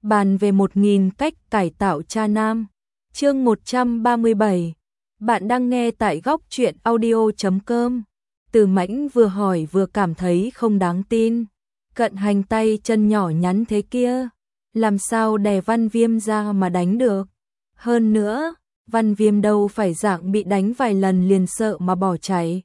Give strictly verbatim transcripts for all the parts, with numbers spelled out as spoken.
bàn về một nghìn cách cải tạo cha nam. Chương một trăm ba mươi bảy. Bạn đang nghe tại góc truyện audio chấm com. Từ Mãnh vừa hỏi vừa cảm thấy không đáng tin. Cận Hành tay chân nhỏ nhắn thế kia, làm sao đè Văn Viêm ra mà đánh được? Hơn nữa, Văn Viêm đâu phải dạng bị đánh vài lần liền sợ mà bỏ chạy.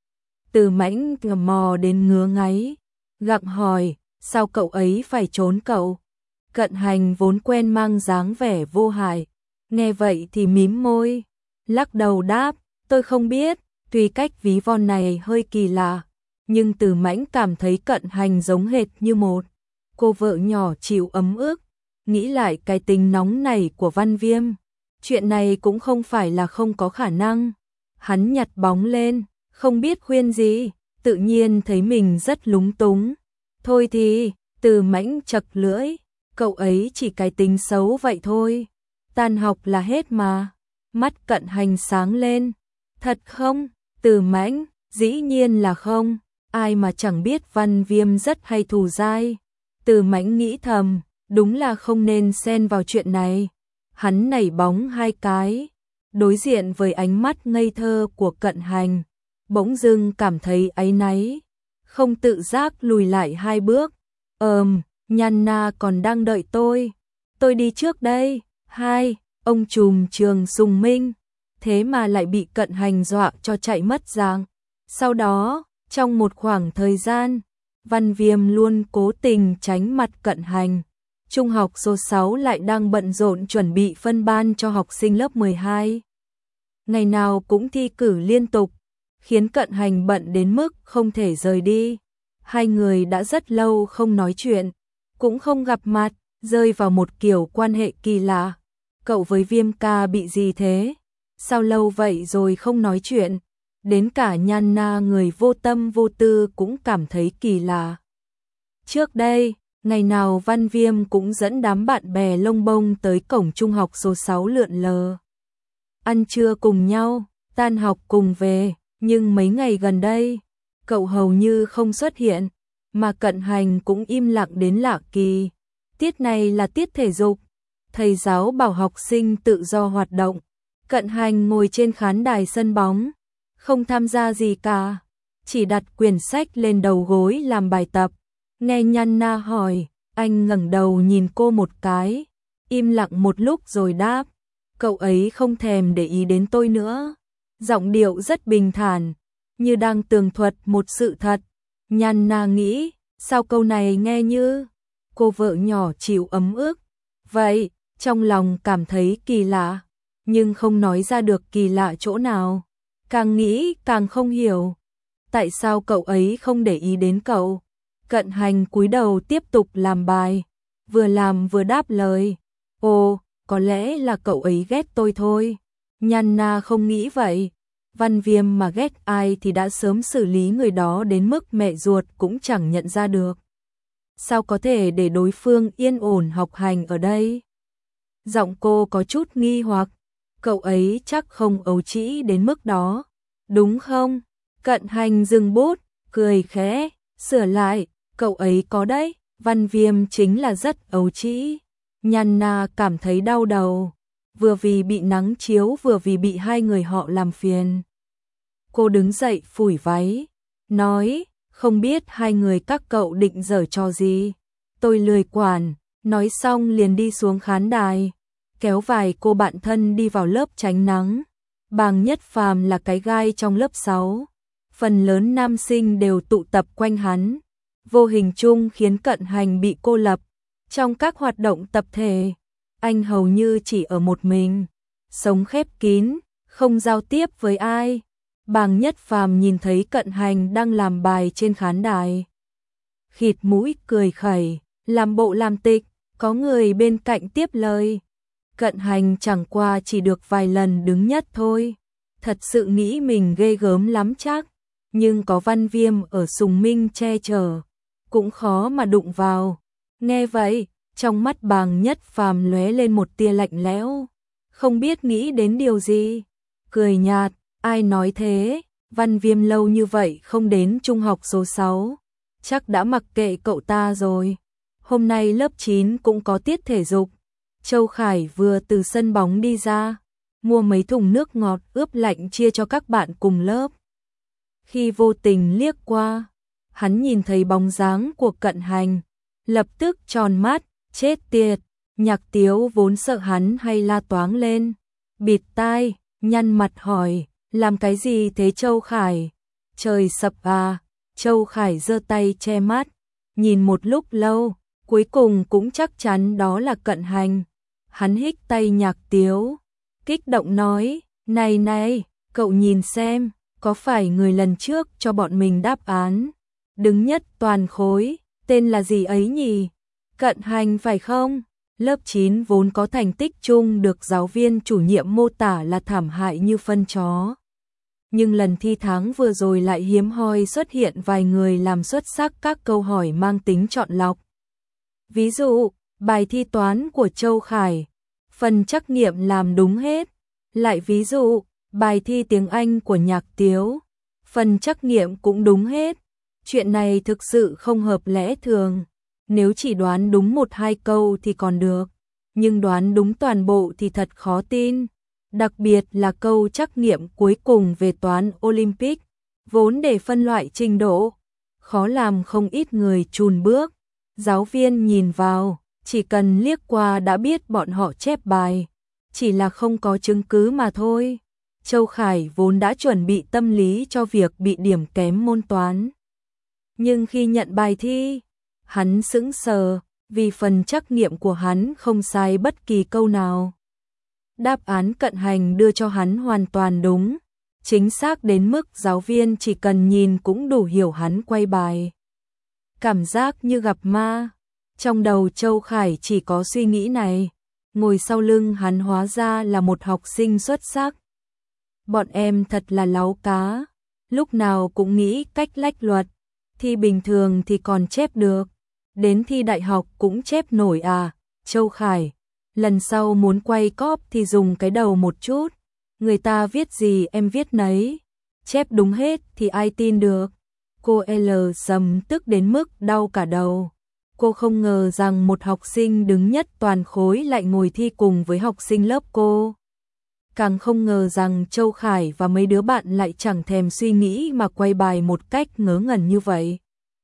Từ Mãnh ngầm mò đến ngứa ngáy, gặng hỏi, sao cậu ấy phải trốn cậu? Cận Hành vốn quen mang dáng vẻ vô hại, nghe vậy thì mím môi, lắc đầu đáp, tôi không biết, tuy cách ví von này hơi kỳ lạ, nhưng Từ Mãnh cảm thấy Cận Hành giống hệt như một cô vợ nhỏ chịu ấm ức. Nghĩ lại cái tính nóng nảy của Văn Viêm, chuyện này cũng không phải là không có khả năng. Hắn nhặt bóng lên, không biết khuyên gì, tự nhiên thấy mình rất lúng túng. Thôi thì, Từ Mãnh chật lưỡi, cậu ấy chỉ cái tính xấu vậy thôi. Tan học là hết mà. Mắt Cận Hành sáng lên. Thật không? Từ Mãnh, dĩ nhiên là không. Ai mà chẳng biết Văn Viêm rất hay thù dai. Từ Mãnh nghĩ thầm, đúng là không nên xen vào chuyện này. Hắn nảy bóng hai cái, đối diện với ánh mắt ngây thơ của Cận Hành, bỗng dưng cảm thấy áy náy, không tự giác lùi lại hai bước. Ờm, Nhan Na còn đang đợi tôi, tôi đi trước đây. Hai, ông trùm Trường Sùng Minh, thế mà lại bị Cận Hành dọa cho chạy mất dạng. Sau đó, trong một khoảng thời gian, Văn Viêm luôn cố tình tránh mặt Cận Hành. Trung học số sáu lại đang bận rộn chuẩn bị phân ban cho học sinh lớp mười hai. Ngày nào cũng thi cử liên tục, khiến Cận Hành bận đến mức không thể rời đi. Hai người đã rất lâu không nói chuyện, cũng không gặp mặt, rơi vào một kiểu quan hệ kỳ lạ. Cậu với Viêm ca bị gì thế? Sao lâu vậy rồi không nói chuyện? Đến cả Nhan Na người vô tâm vô tư cũng cảm thấy kỳ lạ. Trước đây, ngày nào Văn Viêm cũng dẫn đám bạn bè lông bông tới cổng trung học số sáu lượn lờ. Ăn trưa cùng nhau, tan học cùng về, nhưng mấy ngày gần đây, cậu hầu như không xuất hiện, mà Cận Hành cũng im lặng đến lạ kỳ. Tiết này là tiết thể dục, thầy giáo bảo học sinh tự do hoạt động. Cận Hành ngồi trên khán đài sân bóng, không tham gia gì cả, chỉ đặt quyển sách lên đầu gối làm bài tập. Nghe Nhan Na hỏi, anh ngẩng đầu nhìn cô một cái, im lặng một lúc rồi đáp, cậu ấy không thèm để ý đến tôi nữa. Giọng điệu rất bình thản, như đang tường thuật một sự thật. Nhan Na nghĩ, sao câu này nghe như cô vợ nhỏ chịu ấm ức. Vậy, trong lòng cảm thấy kỳ lạ, nhưng không nói ra được kỳ lạ chỗ nào. Càng nghĩ càng không hiểu, tại sao cậu ấy không để ý đến cậu. Cận Hành cúi đầu tiếp tục làm bài, vừa làm vừa đáp lời, ồ, có lẽ là cậu ấy ghét tôi thôi. Nhan Na không nghĩ vậy, Văn Viêm mà ghét ai thì đã sớm xử lý người đó đến mức mẹ ruột cũng chẳng nhận ra được. Sao có thể để đối phương yên ổn học hành ở đây? Giọng cô có chút nghi hoặc, cậu ấy chắc không ấu trĩ đến mức đó, đúng không? Cận Hành dừng bút, cười khẽ, sửa lại, cậu ấy có đấy, Văn Viêm chính là rất ấu trĩ. Nhan Na cảm thấy đau đầu, vừa vì bị nắng chiếu vừa vì bị hai người họ làm phiền. Cô đứng dậy phủi váy, nói, không biết hai người các cậu định giở trò gì, tôi lười quản. Nói xong liền đi xuống khán đài, kéo vài cô bạn thân đi vào lớp tránh nắng. Bàng Nhất Phàm là cái gai trong lớp sáu, phần lớn nam sinh đều tụ tập quanh hắn, vô hình chung khiến Cận Hành bị cô lập. Trong các hoạt động tập thể, anh hầu như chỉ ở một mình, sống khép kín, không giao tiếp với ai. Bàng Nhất Phàm nhìn thấy Cận Hành đang làm bài trên khán đài, khịt mũi cười khẩy, làm bộ làm tịch, có người bên cạnh tiếp lời. Cận Hành chẳng qua chỉ được vài lần đứng nhất thôi, thật sự nghĩ mình ghê gớm lắm chắc, nhưng có Văn Viêm ở Sùng Minh che chở, cũng khó mà đụng vào. Nghe vậy, trong mắt Bàng Nhất Phàm lóe lên một tia lạnh lẽo, không biết nghĩ đến điều gì, cười nhạt, ai nói thế, Văn Viêm lâu như vậy không đến trung học số sáu, chắc đã mặc kệ cậu ta rồi. Hôm nay lớp chín cũng có tiết thể dục. Châu Khải vừa từ sân bóng đi ra, mua mấy thùng nước ngọt ướp lạnh chia cho các bạn cùng lớp. Khi vô tình liếc qua, hắn nhìn thấy bóng dáng của Cận Hành, lập tức tròn mắt, chết tiệt. Nhạc Tiếu vốn sợ hắn hay la toáng lên, bịt tai, nhăn mặt hỏi, làm cái gì thế Châu Khải? Trời sập à? Châu Khải giơ tay che mắt, nhìn một lúc lâu, cuối cùng cũng chắc chắn đó là Cận Hành. Hắn hích tay Nhạc Tiếu, kích động nói, này này, cậu nhìn xem, có phải người lần trước cho bọn mình đáp án đứng nhất toàn khối, tên là gì ấy nhỉ? Cận Hành phải không? Lớp chín vốn có thành tích chung được giáo viên chủ nhiệm mô tả là thảm hại như phân chó. Nhưng lần thi tháng vừa rồi lại hiếm hoi xuất hiện vài người làm xuất sắc các câu hỏi mang tính chọn lọc. Ví dụ, bài thi toán của Châu Khải, phần trắc nghiệm làm đúng hết. Lại ví dụ, bài thi tiếng Anh của Nhạc Tiếu, phần trắc nghiệm cũng đúng hết. Chuyện này thực sự không hợp lẽ thường. Nếu chỉ đoán đúng một hai câu thì còn được, nhưng đoán đúng toàn bộ thì thật khó tin. Đặc biệt là câu trắc nghiệm cuối cùng về toán Olympic, vốn để phân loại trình độ, khó làm không ít người chùn bước. Giáo viên nhìn vào, chỉ cần liếc qua đã biết bọn họ chép bài, chỉ là không có chứng cứ mà thôi. Châu Khải vốn đã chuẩn bị tâm lý cho việc bị điểm kém môn toán. Nhưng khi nhận bài thi, hắn sững sờ, vì phần trắc nghiệm của hắn không sai bất kỳ câu nào. Đáp án Cận Hành đưa cho hắn hoàn toàn đúng, chính xác đến mức giáo viên chỉ cần nhìn cũng đủ hiểu hắn quay bài. Cảm giác như gặp ma, trong đầu Châu Khải chỉ có suy nghĩ này, ngồi sau lưng hắn hóa ra là một học sinh xuất sắc. Bọn em thật là láu cá, lúc nào cũng nghĩ cách lách luật, thi bình thường thì còn chép được, đến thi đại học cũng chép nổi à? Châu Khải, lần sau muốn quay cóp thì dùng cái đầu một chút, người ta viết gì em viết nấy, chép đúng hết thì ai tin được. Cô L sầm tức đến mức đau cả đầu. Cô không ngờ rằng một học sinh đứng nhất toàn khối lại ngồi thi cùng với học sinh lớp cô. Càng không ngờ rằng Châu Khải và mấy đứa bạn lại chẳng thèm suy nghĩ mà quay bài một cách ngớ ngẩn như vậy.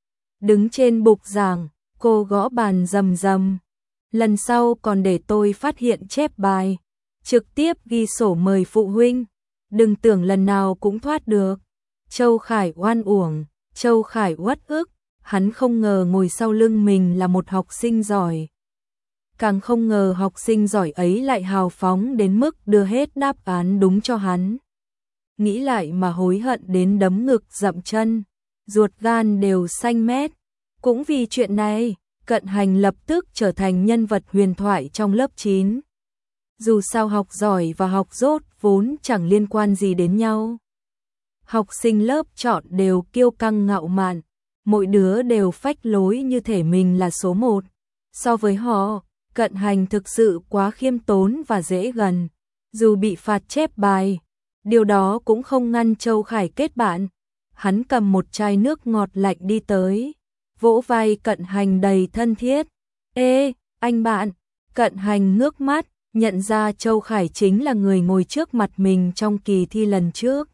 Đứng trên bục giảng, cô gõ bàn rầm rầm. Lần sau còn để tôi phát hiện chép bài, trực tiếp ghi sổ mời phụ huynh, đừng tưởng lần nào cũng thoát được. Châu Khải oan uổng, Châu Khải uất ức, hắn không ngờ ngồi sau lưng mình là một học sinh giỏi. Càng không ngờ học sinh giỏi ấy lại hào phóng đến mức đưa hết đáp án đúng cho hắn. Nghĩ lại mà hối hận đến đấm ngực dậm chân, ruột gan đều xanh mét. Cũng vì chuyện này, Cận Hành lập tức trở thành nhân vật huyền thoại trong lớp chín. Dù sao học giỏi và học dốt vốn chẳng liên quan gì đến nhau. Học sinh lớp chọn đều kiêu căng ngạo mạn, mỗi đứa đều phách lối như thể mình là số một. So với họ, Cận Hành thực sự quá khiêm tốn và dễ gần. Dù bị phạt chép bài, điều đó cũng không ngăn Châu Khải kết bạn. Hắn cầm một chai nước ngọt lạnh đi tới, vỗ vai Cận Hành đầy thân thiết. Ê, anh bạn! Cận Hành ngước mắt, nhận ra Châu Khải chính là người ngồi trước mặt mình trong kỳ thi lần trước.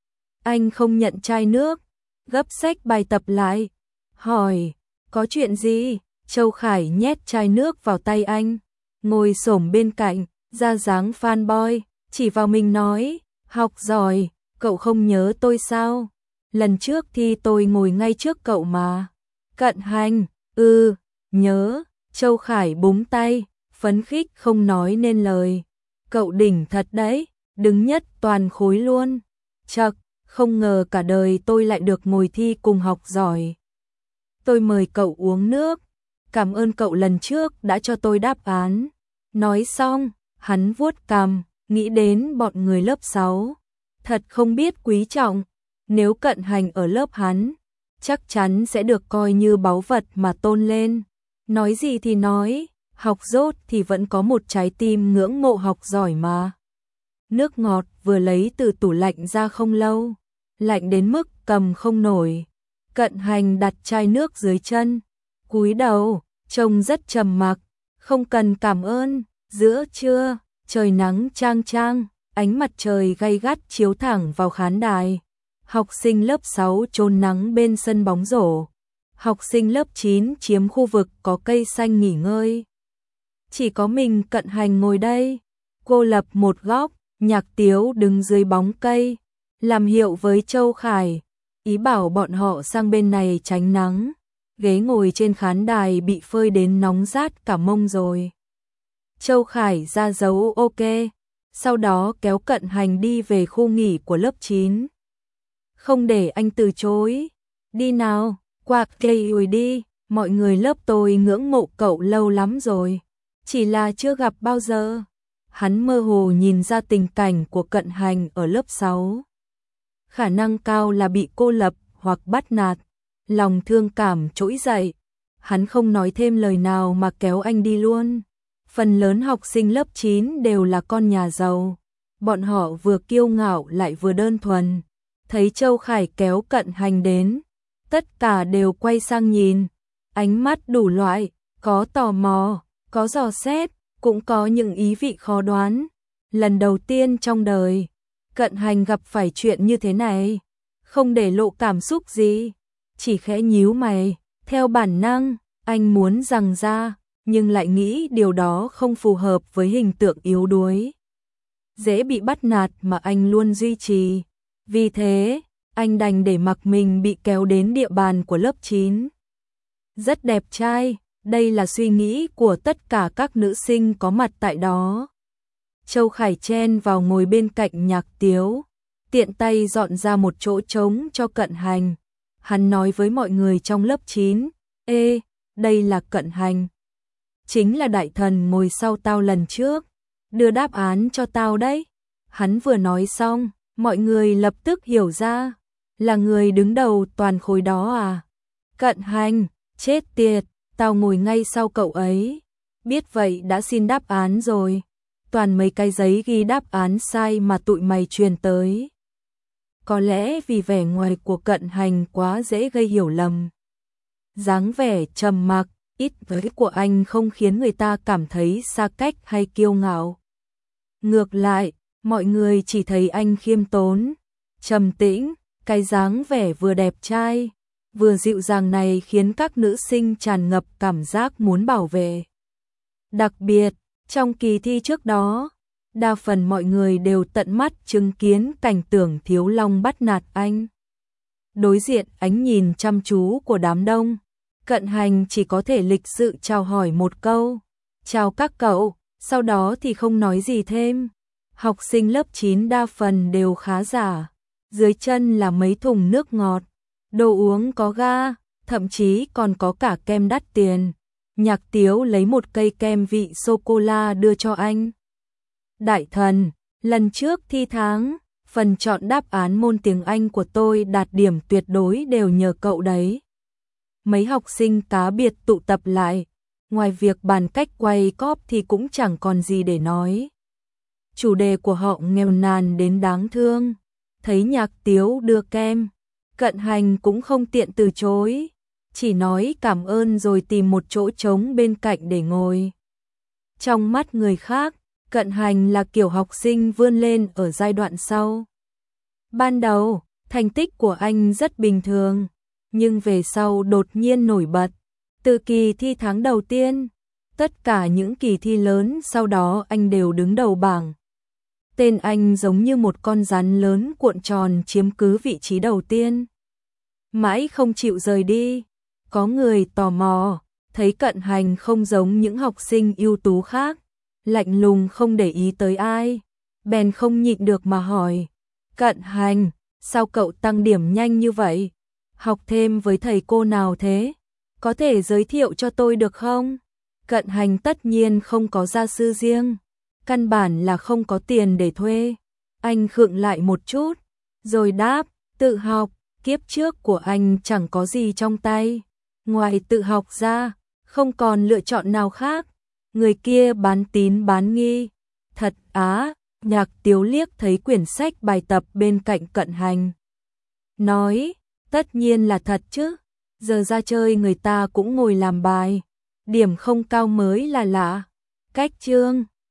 Anh không nhận chai nước, gấp xách bài tập lại, hỏi, có chuyện gì? Châu Khải nhét chai nước vào tay anh, ngồi xổm bên cạnh, ra dáng fanboy, chỉ vào mình nói, học giỏi, cậu không nhớ tôi sao? Lần trước thi tôi ngồi ngay trước cậu mà. Cận Hành, ừ, nhớ. Châu Khải búng tay, phấn khích không nói nên lời. Cậu đỉnh thật đấy, đứng nhất toàn khối luôn. Chậc, không ngờ cả đời tôi lại được ngồi thi cùng học giỏi. Tôi mời cậu uống nước. Cảm ơn cậu lần trước đã cho tôi đáp án. Nói xong, hắn vuốt cằm, nghĩ đến bọn người lớp sáu. Thật không biết quý trọng. Nếu Cận Hành ở lớp hắn, chắc chắn sẽ được coi như báu vật mà tôn lên. Nói gì thì nói, học dốt thì vẫn có một trái tim ngưỡng mộ học giỏi mà. Nước ngọt vừa lấy từ tủ lạnh ra không lâu, lạnh đến mức cầm không nổi. Cận Hành đặt chai nước dưới chân, cúi đầu, trông rất trầm mặc. Không cần cảm ơn. Giữa trưa, trời nắng chang chang, ánh mặt trời gay gắt chiếu thẳng vào khán đài. Học sinh lớp sáu trốn nắng bên sân bóng rổ. Học sinh lớp chín chiếm khu vực có cây xanh nghỉ ngơi. Chỉ có mình Cận Hành ngồi đây. Cô lập một góc, Nhạc Tiếu đứng dưới bóng cây, làm hiệu với Châu Khải, ý bảo bọn họ sang bên này tránh nắng. Ghế ngồi trên khán đài bị phơi đến nóng rát cả mông rồi. Châu Khải ra dấu ok, sau đó kéo Cận Hành đi về khu nghỉ của lớp chín. Không để anh từ chối. Đi nào, qua cây ủi đi, mọi người lớp tôi ngưỡng mộ cậu lâu lắm rồi. Chỉ là chưa gặp bao giờ. Hắn mơ hồ nhìn ra tình cảnh của Cận Hành ở lớp sáu. Khả năng cao là bị cô lập hoặc bắt nạt. Lòng thương cảm trỗi dậy. Hắn không nói thêm lời nào mà kéo anh đi luôn. Phần lớn học sinh lớp chín đều là con nhà giàu. Bọn họ vừa kiêu ngạo lại vừa đơn thuần. Thấy Châu Khải kéo Cận Hành đến, tất cả đều quay sang nhìn. Ánh mắt đủ loại, có tò mò, có dò xét, cũng có những ý vị khó đoán. Lần đầu tiên trong đời, Cận Hành gặp phải chuyện như thế này. Không để lộ cảm xúc gì, chỉ khẽ nhíu mày. Theo bản năng, anh muốn giằng ra, nhưng lại nghĩ điều đó không phù hợp với hình tượng yếu đuối, dễ bị bắt nạt mà anh luôn duy trì. Vì thế, anh đành để mặc mình bị kéo đến địa bàn của lớp chín. Rất đẹp trai, đây là suy nghĩ của tất cả các nữ sinh có mặt tại đó. Châu Khải chen vào ngồi bên cạnh Nhạc Tiếu, tiện tay dọn ra một chỗ trống cho Cận Hành. Hắn nói với mọi người trong lớp chín, ê, đây là Cận Hành. Chính là đại thần ngồi sau tao lần trước, đưa đáp án cho tao đấy. Hắn vừa nói xong, mọi người lập tức hiểu ra, là người đứng đầu toàn khối đó à. Cận Hành, chết tiệt, tao ngồi ngay sau cậu ấy. Biết vậy đã xin đáp án rồi. Toàn mấy cái giấy ghi đáp án sai mà tụi mày truyền tới. Có lẽ vì vẻ ngoài của Cận Hành quá dễ gây hiểu lầm. Dáng vẻ trầm mặc, ít với của anh không khiến người ta cảm thấy xa cách hay kiêu ngạo. Ngược lại, mọi người chỉ thấy anh khiêm tốn, trầm tĩnh, cái dáng vẻ vừa đẹp trai, vừa dịu dàng này khiến các nữ sinh tràn ngập cảm giác muốn bảo vệ. Đặc biệt, trong kỳ thi trước đó, đa phần mọi người đều tận mắt chứng kiến cảnh Tưởng Thiếu Long bắt nạt anh. Đối diện ánh nhìn chăm chú của đám đông, Cận Hành chỉ có thể lịch sự chào hỏi một câu, chào các cậu, sau đó thì không nói gì thêm. Học sinh lớp chín đa phần đều khá giả, dưới chân là mấy thùng nước ngọt, đồ uống có ga, thậm chí còn có cả kem đắt tiền. Nhạc Tiếu lấy một cây kem vị sô-cô-la đưa cho anh. Đại thần, lần trước thi tháng, phần chọn đáp án môn tiếng Anh của tôi đạt điểm tuyệt đối đều nhờ cậu đấy. Mấy học sinh cá biệt tụ tập lại, ngoài việc bàn cách quay cóp thì cũng chẳng còn gì để nói. Chủ đề của họ nghèo nàn đến đáng thương. Thấy Nhạc Tiếu đưa kem, Cận Hành cũng không tiện từ chối, chỉ nói cảm ơn rồi tìm một chỗ trống bên cạnh để ngồi. Trong mắt người khác, Cận Hành là kiểu học sinh vươn lên ở giai đoạn sau. Ban đầu, thành tích của anh rất bình thường, nhưng về sau đột nhiên nổi bật. Từ kỳ thi tháng đầu tiên, tất cả những kỳ thi lớn sau đó anh đều đứng đầu bảng. Tên anh giống như một con rắn lớn cuộn tròn chiếm cứ vị trí đầu tiên. Mãi không chịu rời đi. Có người tò mò, thấy Cận Hành không giống những học sinh ưu tú khác, lạnh lùng không để ý tới ai, bèn không nhịn được mà hỏi, Cận Hành, sao cậu tăng điểm nhanh như vậy? Học thêm với thầy cô nào thế? Có thể giới thiệu cho tôi được không? Cận Hành tất nhiên không có gia sư riêng, căn bản là không có tiền để thuê. Anh khựng lại một chút, rồi đáp, tự học, kiếp trước của anh chẳng có gì trong tay. Ngoài tự học ra, không còn lựa chọn nào khác. Người kia bán tín bán nghi. Thật á, Nhạc Tiếu liếc thấy quyển sách bài tập bên cạnh Cận Hành. Nói, tất nhiên là thật chứ. Giờ ra chơi người ta cũng ngồi làm bài. điểm không cao mới là lạ. Cách chương